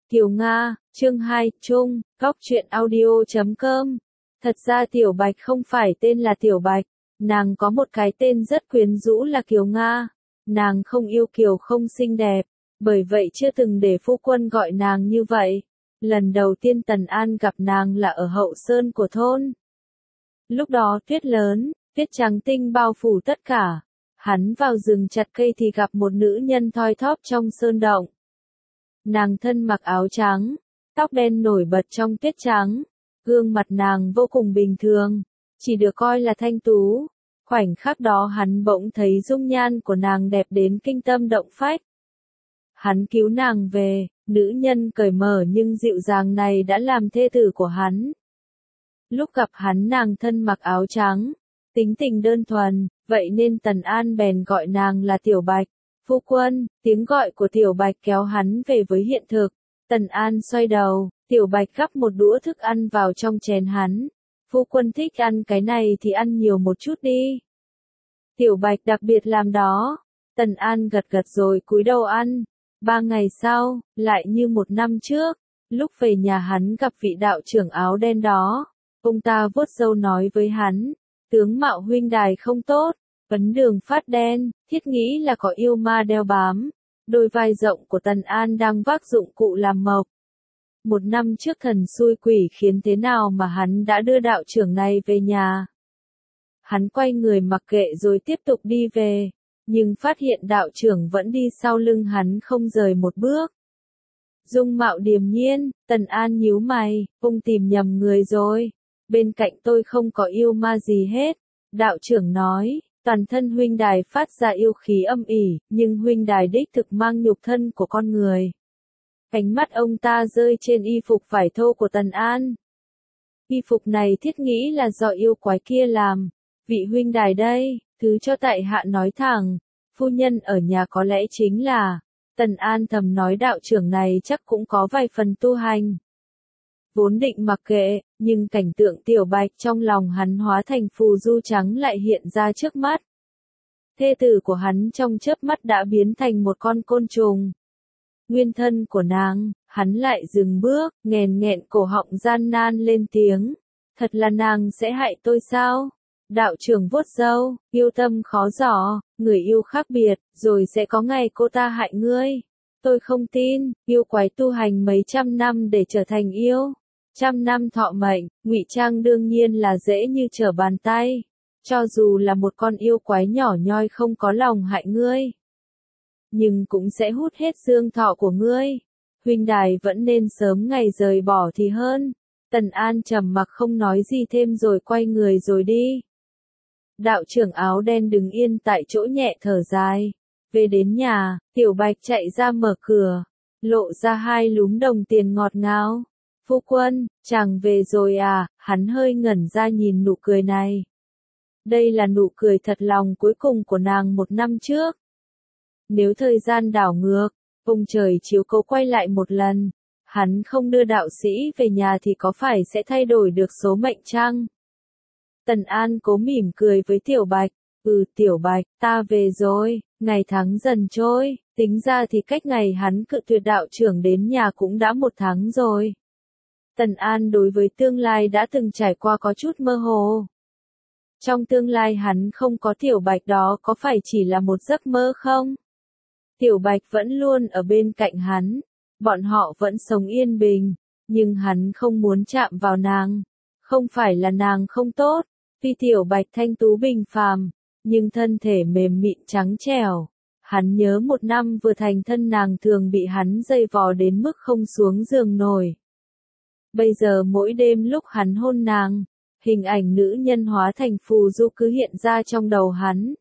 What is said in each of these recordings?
Kiều Nga, chương 2, Trung, Góc Chuyện Audio.com. Thật ra Tiểu Bạch không phải tên là Tiểu Bạch, nàng có một cái tên rất quyến rũ là Kiều Nga. Nàng không yêu kiều không xinh đẹp, bởi vậy chưa từng để phu quân gọi nàng như vậy. Lần đầu tiên Tần An gặp nàng là ở hậu sơn của thôn. Lúc đó tuyết lớn, tuyết trắng tinh bao phủ tất cả. Hắn vào rừng chặt cây thì gặp một nữ nhân thoi thóp trong sơn động. Nàng thân mặc áo trắng, tóc đen nổi bật trong tuyết trắng, gương mặt nàng vô cùng bình thường, chỉ được coi là thanh tú. Khoảnh khắc đó hắn bỗng thấy dung nhan của nàng đẹp đến kinh tâm động phách. Hắn cứu nàng về, nữ nhân cởi mở nhưng dịu dàng này đã làm thê tử của hắn. Lúc gặp hắn nàng thân mặc áo trắng, tính tình đơn thuần, vậy nên Tần An bèn gọi nàng là Tiểu Bạch. Phu quân, tiếng gọi của Tiểu Bạch kéo hắn về với hiện thực. Tần An xoay đầu, Tiểu Bạch gắp một đũa thức ăn vào trong chén hắn. Phu quân thích ăn cái này thì ăn nhiều một chút đi. Tiểu Bạch đặc biệt làm đó. Tần An gật gật rồi cúi đầu ăn. 3 ngày sau, lại như một năm trước, lúc về nhà hắn gặp vị đạo trưởng áo đen đó. Ông ta vuốt râu nói với hắn, tướng mạo huynh đài không tốt, vấn đường phát đen, thiết nghĩ là có yêu ma đeo bám. Đôi vai rộng của Tần An đang vác dụng cụ làm mộc. Một năm trước thần xui quỷ khiến thế nào mà hắn đã đưa đạo trưởng này về nhà. Hắn quay người mặc kệ rồi tiếp tục đi về, nhưng phát hiện đạo trưởng vẫn đi sau lưng hắn không rời một bước. Dung mạo điềm nhiên, Tần An nhíu mày, ông tìm nhầm người rồi. Bên cạnh tôi không có yêu ma gì hết. Đạo trưởng nói, toàn thân huynh đài phát ra yêu khí âm ỉ, nhưng huynh đài đích thực mang nhục thân của con người. Ánh mắt ông ta rơi trên y phục vải thô của Tần An. Y phục này thiết nghĩ là do yêu quái kia làm. Vị huynh đài đây, thứ cho tại hạ nói thẳng, phu nhân ở nhà có lẽ chính là. Tần An thầm nói đạo trưởng này chắc cũng có vài phần tu hành. Vốn định mặc kệ, nhưng cảnh tượng Tiểu Bạch trong lòng hắn hóa thành phù du trắng lại hiện ra trước mắt. Thê tử của hắn trong chớp mắt đã biến thành một con côn trùng. Nguyên thân của nàng, hắn lại dừng bước, nghẹn nghẹn cổ họng gian nan lên tiếng. Thật là nàng sẽ hại tôi sao? Đạo trưởng vuốt râu, yêu tâm khó giỏ, người yêu khác biệt, rồi sẽ có ngày cô ta hại ngươi. Tôi không tin, yêu quái tu hành mấy trăm năm để trở thành yêu. 100 năm thọ mệnh, ngụy trang đương nhiên là dễ như trở bàn tay. Cho dù là một con yêu quái nhỏ nhoi không có lòng hại ngươi, nhưng cũng sẽ hút hết dương thọ của ngươi. Huynh đài vẫn nên sớm ngày rời bỏ thì hơn. Tần An trầm mặc không nói gì thêm rồi quay người rồi đi. Đạo trưởng áo đen đứng yên tại chỗ nhẹ thở dài. Về đến nhà, Tiểu Bạch chạy ra mở cửa, lộ ra 2 lúm đồng tiền ngọt ngào. Phu quân, chàng về rồi à? Hắn hơi ngẩn ra nhìn nụ cười này. Đây là nụ cười thật lòng cuối cùng của nàng một năm trước. Nếu thời gian đảo ngược, ông trời chiếu cố quay lại một lần, hắn không đưa đạo sĩ về nhà thì có phải sẽ thay đổi được số mệnh chăng? Tần An cố mỉm cười với Tiểu Bạch. Tiểu Bạch, ta về rồi. Ngày tháng dần trôi, tính ra thì cách ngày hắn cự tuyệt đạo trưởng đến nhà cũng đã 1 tháng rồi. Tần An đối với tương lai đã từng trải qua có chút mơ hồ. Trong tương lai hắn không có Tiểu Bạch đó có phải chỉ là một giấc mơ không? Tiểu Bạch vẫn luôn ở bên cạnh hắn, bọn họ vẫn sống yên bình, nhưng hắn không muốn chạm vào nàng. Không phải là nàng không tốt, tuy Tiểu Bạch thanh tú bình phàm, nhưng thân thể mềm mịn trắng trẻo. Hắn nhớ 1 năm vừa thành thân nàng thường bị hắn dây vò đến mức không xuống giường nổi. Bây giờ mỗi đêm lúc hắn hôn nàng, hình ảnh nữ nhân hóa thành phù du cứ hiện ra trong đầu hắn.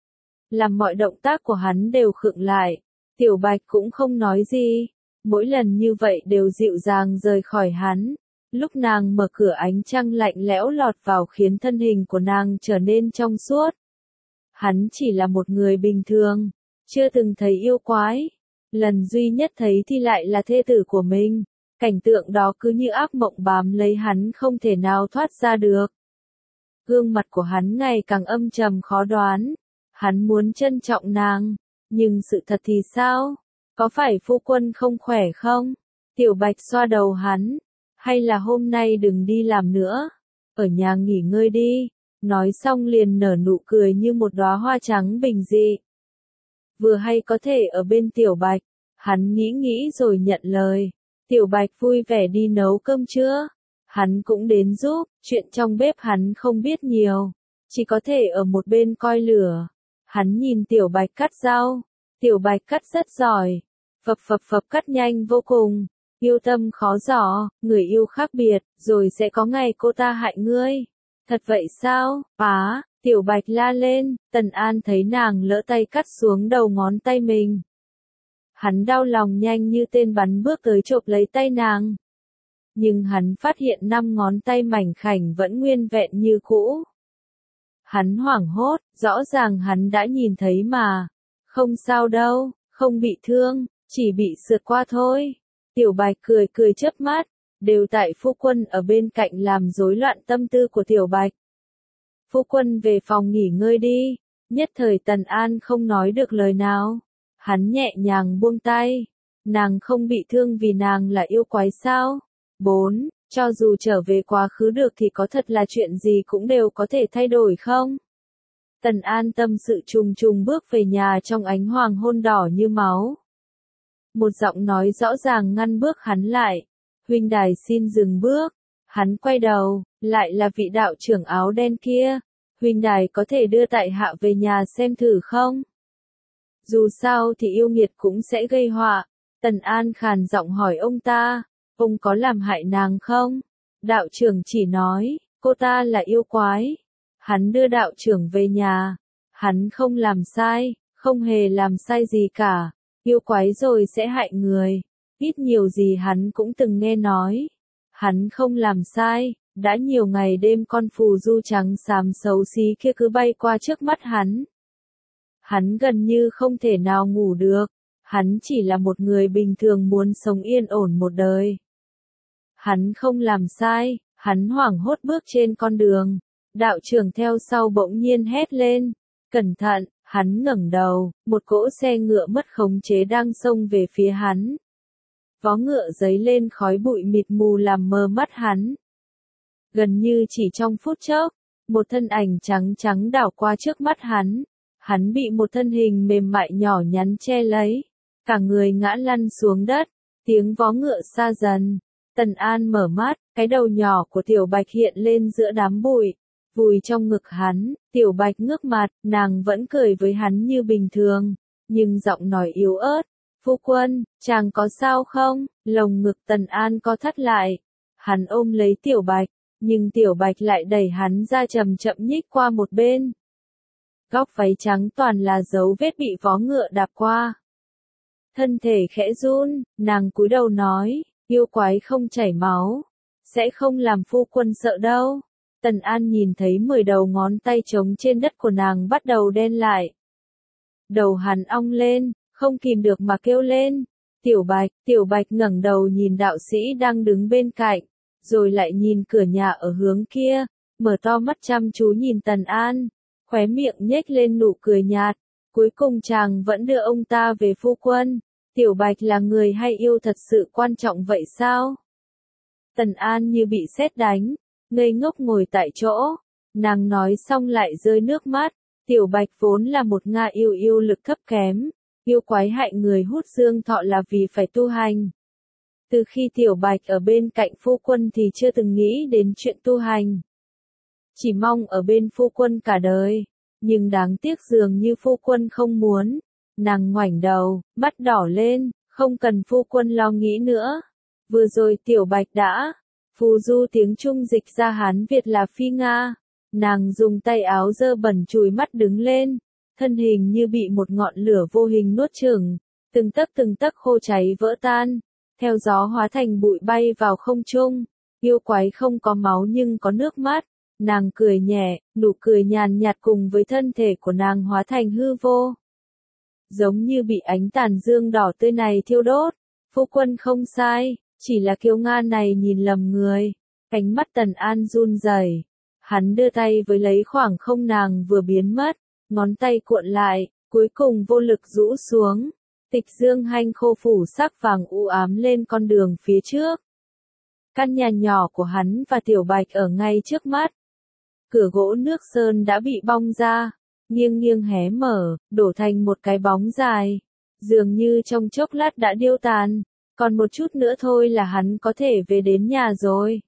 Làm mọi động tác của hắn đều khựng lại. Tiểu Bạch cũng không nói gì. Mỗi lần như vậy đều dịu dàng rời khỏi hắn. Lúc nàng mở cửa ánh trăng lạnh lẽo lọt vào khiến thân hình của nàng trở nên trong suốt. Hắn chỉ là một người bình thường, chưa từng thấy yêu quái. Lần duy nhất thấy thì lại là thê tử của mình. Cảnh tượng đó cứ như ác mộng bám lấy hắn không thể nào thoát ra được. Gương mặt của hắn ngày càng âm trầm khó đoán. Hắn muốn trân trọng nàng, nhưng sự thật thì sao? Có phải phu quân không khỏe không? Tiểu Bạch xoa đầu hắn. Hay là hôm nay đừng đi làm nữa. Ở nhà nghỉ ngơi đi. Nói xong liền nở nụ cười như một đóa hoa trắng bình dị. Vừa hay có thể ở bên Tiểu Bạch. Hắn nghĩ rồi nhận lời. Tiểu Bạch vui vẻ đi nấu cơm trưa. Hắn cũng đến giúp, chuyện trong bếp hắn không biết nhiều. Chỉ có thể ở một bên coi lửa. Hắn nhìn Tiểu Bạch cắt rau. Tiểu Bạch cắt rất giỏi. Phập cắt nhanh vô cùng. Yêu tâm khó giỏ, người yêu khác biệt, rồi sẽ có ngày cô ta hại ngươi. Thật vậy sao? Á, Tiểu Bạch la lên, Tần An thấy nàng lỡ tay cắt xuống đầu ngón tay mình. Hắn đau lòng nhanh như tên bắn bước tới chộp lấy tay nàng. Nhưng hắn phát hiện 5 ngón tay mảnh khảnh vẫn nguyên vẹn như cũ. Hắn hoảng hốt, rõ ràng hắn đã nhìn thấy mà. Không sao đâu, không bị thương, chỉ bị sượt qua thôi. Tiểu Bạch cười chớp mắt, đều tại phu quân ở bên cạnh làm rối loạn tâm tư của Tiểu Bạch. Phu quân về phòng nghỉ ngơi đi, nhất thời Tần An không nói được lời nào. Hắn nhẹ nhàng buông tay, nàng không bị thương vì nàng là yêu quái sao? 4. Cho dù trở về quá khứ được thì có thật là chuyện gì cũng đều có thể thay đổi không? Tần An tâm sự trùng bước về nhà trong ánh hoàng hôn đỏ như máu. Một giọng nói rõ ràng ngăn bước hắn lại. Huynh đài xin dừng bước. Hắn quay đầu, lại là vị đạo trưởng áo đen kia. Huynh đài có thể đưa tại hạ về nhà xem thử không? Dù sao thì yêu nghiệt cũng sẽ gây họa. Tần An khàn giọng hỏi ông ta, ông có làm hại nàng không? Đạo trưởng chỉ nói, cô ta là yêu quái. Hắn đưa đạo trưởng về nhà. Hắn không làm sai, không hề làm sai gì cả. Yêu quái rồi sẽ hại người. Ít nhiều gì hắn cũng từng nghe nói. Hắn không làm sai, đã nhiều ngày đêm con phù du trắng xám xấu xí kia cứ bay qua trước mắt hắn. Hắn gần như không thể nào ngủ được. Hắn chỉ là một người bình thường muốn sống yên ổn một đời. Hắn không làm sai, hắn hoảng hốt bước trên con đường. Đạo trưởng theo sau bỗng nhiên hét lên. Cẩn thận, hắn ngẩng đầu, một cỗ xe ngựa mất khống chế đang xông về phía hắn. Vó ngựa giấy lên khói bụi mịt mù làm mờ mắt hắn. Gần như chỉ trong phút chốc, một thân ảnh trắng đảo qua trước mắt hắn. Hắn bị một thân hình mềm mại nhỏ nhắn che lấy. Cả người ngã lăn xuống đất, tiếng vó ngựa xa dần. Tần An mở mắt, cái đầu nhỏ của Tiểu Bạch hiện lên giữa đám bụi. Vùi trong ngực hắn, Tiểu Bạch ngước mặt, nàng vẫn cười với hắn như bình thường. Nhưng giọng nói yếu ớt. Phu quân, chàng có sao không? Lồng ngực Tần An co thắt lại. Hắn ôm lấy Tiểu Bạch, nhưng Tiểu Bạch lại đẩy hắn ra chậm nhích qua một bên. Góc váy trắng toàn là dấu vết bị vó ngựa đạp qua. Thân thể khẽ run, nàng cúi đầu nói, yêu quái không chảy máu, sẽ không làm phu quân sợ đâu. Tần An nhìn thấy 10 đầu ngón tay trống trên đất của nàng bắt đầu đen lại. Đầu hắn ong lên, không kìm được mà kêu lên. Tiểu Bạch ngẩng đầu nhìn đạo sĩ đang đứng bên cạnh, rồi lại nhìn cửa nhà ở hướng kia, mở to mắt chăm chú nhìn Tần An, khóe miệng nhếch lên nụ cười nhạt. Cuối cùng chàng vẫn đưa ông ta về phu quân. Tiểu Bạch là người hay yêu thật sự quan trọng vậy sao? Tần An như bị sét đánh, ngây ngốc ngồi tại chỗ. Nàng nói xong lại rơi nước mắt. Tiểu Bạch vốn là một Nga yêu lực thấp kém. Yêu quái hại người hút dương thọ là vì phải tu hành. Từ khi Tiểu Bạch ở bên cạnh phu quân thì chưa từng nghĩ đến chuyện tu hành. Chỉ mong ở bên phu quân cả đời. Nhưng đáng tiếc dường như phu quân không muốn. Nàng ngoảnh đầu, mắt đỏ lên, không cần phu quân lo nghĩ nữa. Vừa rồi Tiểu Bạch đã, phù du tiếng Trung dịch ra Hán Việt là phi Nga. Nàng dùng tay áo dơ bẩn chùi mắt đứng lên, thân hình như bị một ngọn lửa vô hình nuốt chửng, từng tấc khô cháy vỡ tan, theo gió hóa thành bụi bay vào không trung. Yêu quái không có máu nhưng có nước mắt. Nàng cười nhẹ, nụ cười nhàn nhạt cùng với thân thể của nàng hóa thành hư vô. Giống như bị ánh tàn dương đỏ tươi này thiêu đốt. Phu quân không sai, chỉ là kiêu nga này nhìn lầm người. Cánh mắt Tần An run rẩy. Hắn đưa tay với lấy khoảng không nàng vừa biến mất, ngón tay cuộn lại, cuối cùng vô lực rũ xuống. Tịch Dương Hanh khô phủ sắc vàng u ám lên con đường phía trước. Căn nhà nhỏ của hắn và Tiểu Bạch ở ngay trước mắt. Cửa gỗ nước sơn đã bị bong ra, nghiêng nghiêng hé mở, đổ thành một cái bóng dài. Dường như trong chốc lát đã điêu tàn, còn một chút nữa thôi là hắn có thể về đến nhà rồi.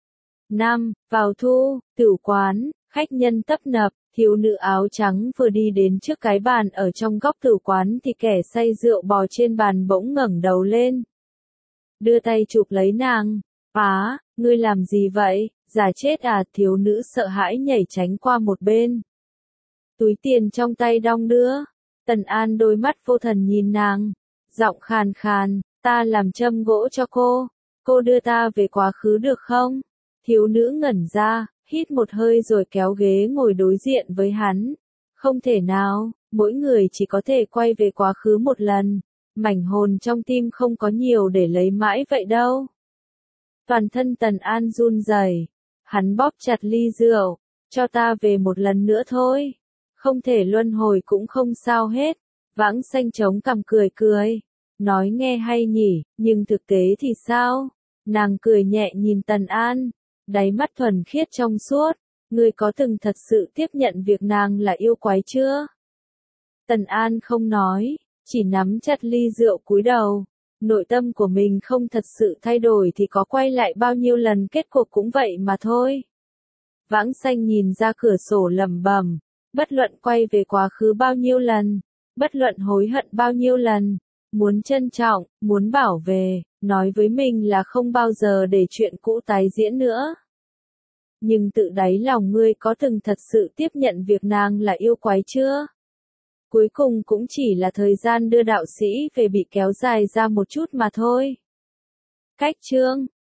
Vào thu, tửu quán, khách nhân tấp nập, thiếu nữ áo trắng vừa đi đến trước cái bàn ở trong góc tửu quán thì kẻ say rượu bò trên bàn bỗng ngẩng đầu lên. Đưa tay chụp lấy nàng. Ngươi làm gì vậy, già chết à, thiếu nữ sợ hãi nhảy tránh qua một bên. Túi tiền trong tay đong đưa, Tần An đôi mắt vô thần nhìn nàng, giọng khàn khàn, ta làm châm gỗ cho cô đưa ta về quá khứ được không? Thiếu nữ ngẩn ra, hít một hơi rồi kéo ghế ngồi đối diện với hắn. Không thể nào, mỗi người chỉ có thể quay về quá khứ một lần, mảnh hồn trong tim không có nhiều để lấy mãi vậy đâu. Toàn thân Tần An run rẩy, hắn bóp chặt ly rượu, cho ta về một lần nữa thôi, không thể luân hồi cũng không sao hết. Vãng Xanh chống cằm cười cười, nói nghe hay nhỉ, nhưng thực tế thì sao? Nàng cười nhẹ nhìn Tần An, đáy mắt thuần khiết trong suốt, ngươi có từng thật sự tiếp nhận việc nàng là yêu quái chưa? Tần An không nói, chỉ nắm chặt ly rượu cúi đầu. Nội tâm của mình không thật sự thay đổi thì có quay lại bao nhiêu lần kết cục cũng vậy mà thôi. Vãng Xanh nhìn ra cửa sổ lẩm bẩm, bất luận quay về quá khứ bao nhiêu lần, bất luận hối hận bao nhiêu lần, muốn trân trọng, muốn bảo vệ, nói với mình là không bao giờ để chuyện cũ tái diễn nữa. Nhưng tự đáy lòng ngươi có từng thật sự tiếp nhận việc nàng là yêu quái chưa? Cuối cùng cũng chỉ là thời gian đưa đạo sĩ về bị kéo dài ra một chút mà thôi. Cách chương